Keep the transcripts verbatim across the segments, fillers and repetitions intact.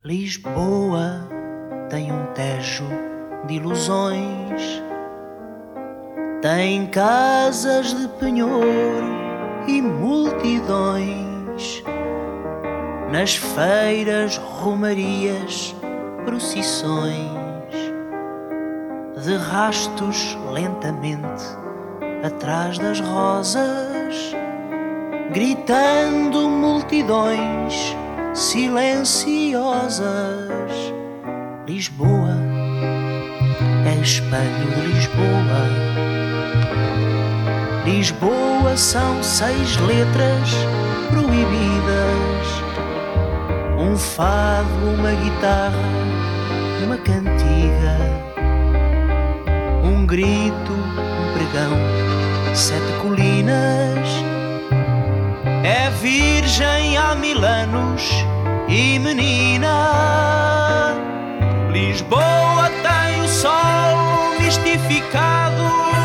Lisboa tem um tejo de ilusões, tem casas de penhor e multidões, nas feiras, romarias, procissões, de rastos lentamente atrás das rosas, gritando multidões silenciosas. Lisboa é espelho de Lisboa. Lisboa são seis letras proibidas, um fado, uma guitarra, uma cantiga, um grito, um pregão, sete colinas. É virgem há mil anos e menina. Lisboa tem o sol mistificado,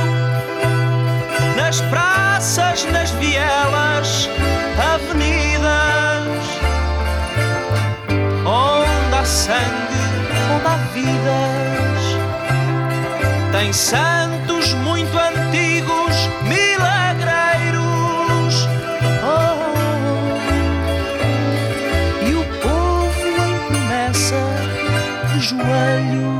nas praças, nas vielas, avenidas, onde há sangue, onde há vidas. Tem santos muito antigos, milagreiros, oh, e o povo em promessa de joelhos.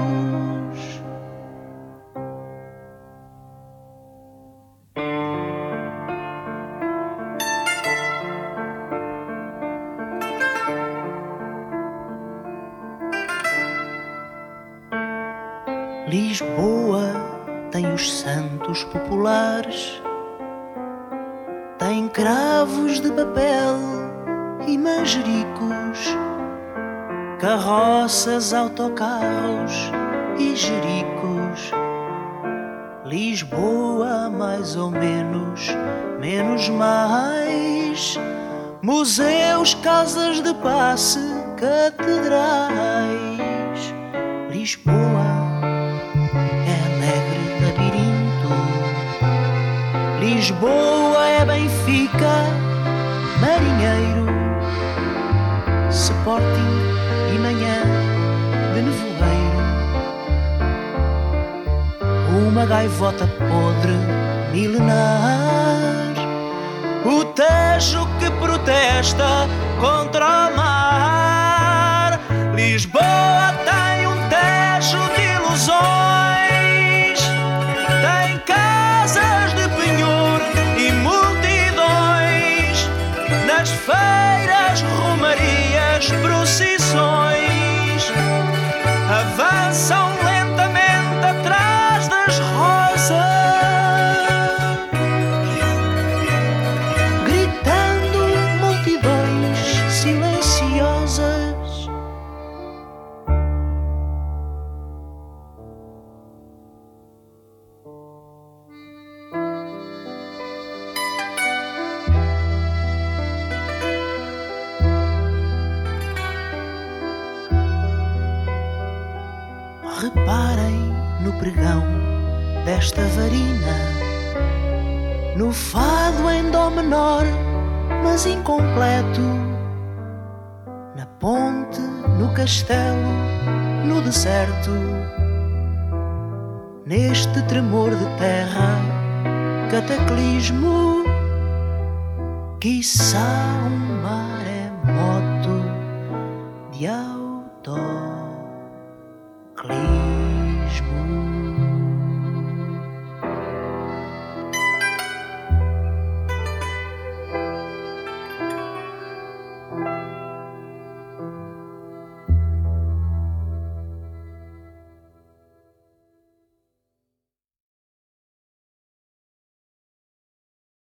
Lisboa tem os santos populares, tem cravos de papel e manjericos, carroças, autocarros e jericos. Lisboa, mais ou menos, menos mais, museus, casas de passe, catedrais. Lisboa Lisboa é Benfica, Marinheiro, Sporting e manhã de nevoeiro. Uma gaivota podre milenar, o Tejo que protesta contra o mar. Lisboa tem um Tejo de ilusões, tem casas de penhor e multidões, nas feiras, romarias, procissões, avançam lentamente atrás das rosas, gritando multidões silenciosas. Reparem no pregão desta varina, no fado em dó menor, mas incompleto, na ponte, no castelo, no deserto, neste tremor de terra, cataclismo, quiçá um maremoto de autoclismo.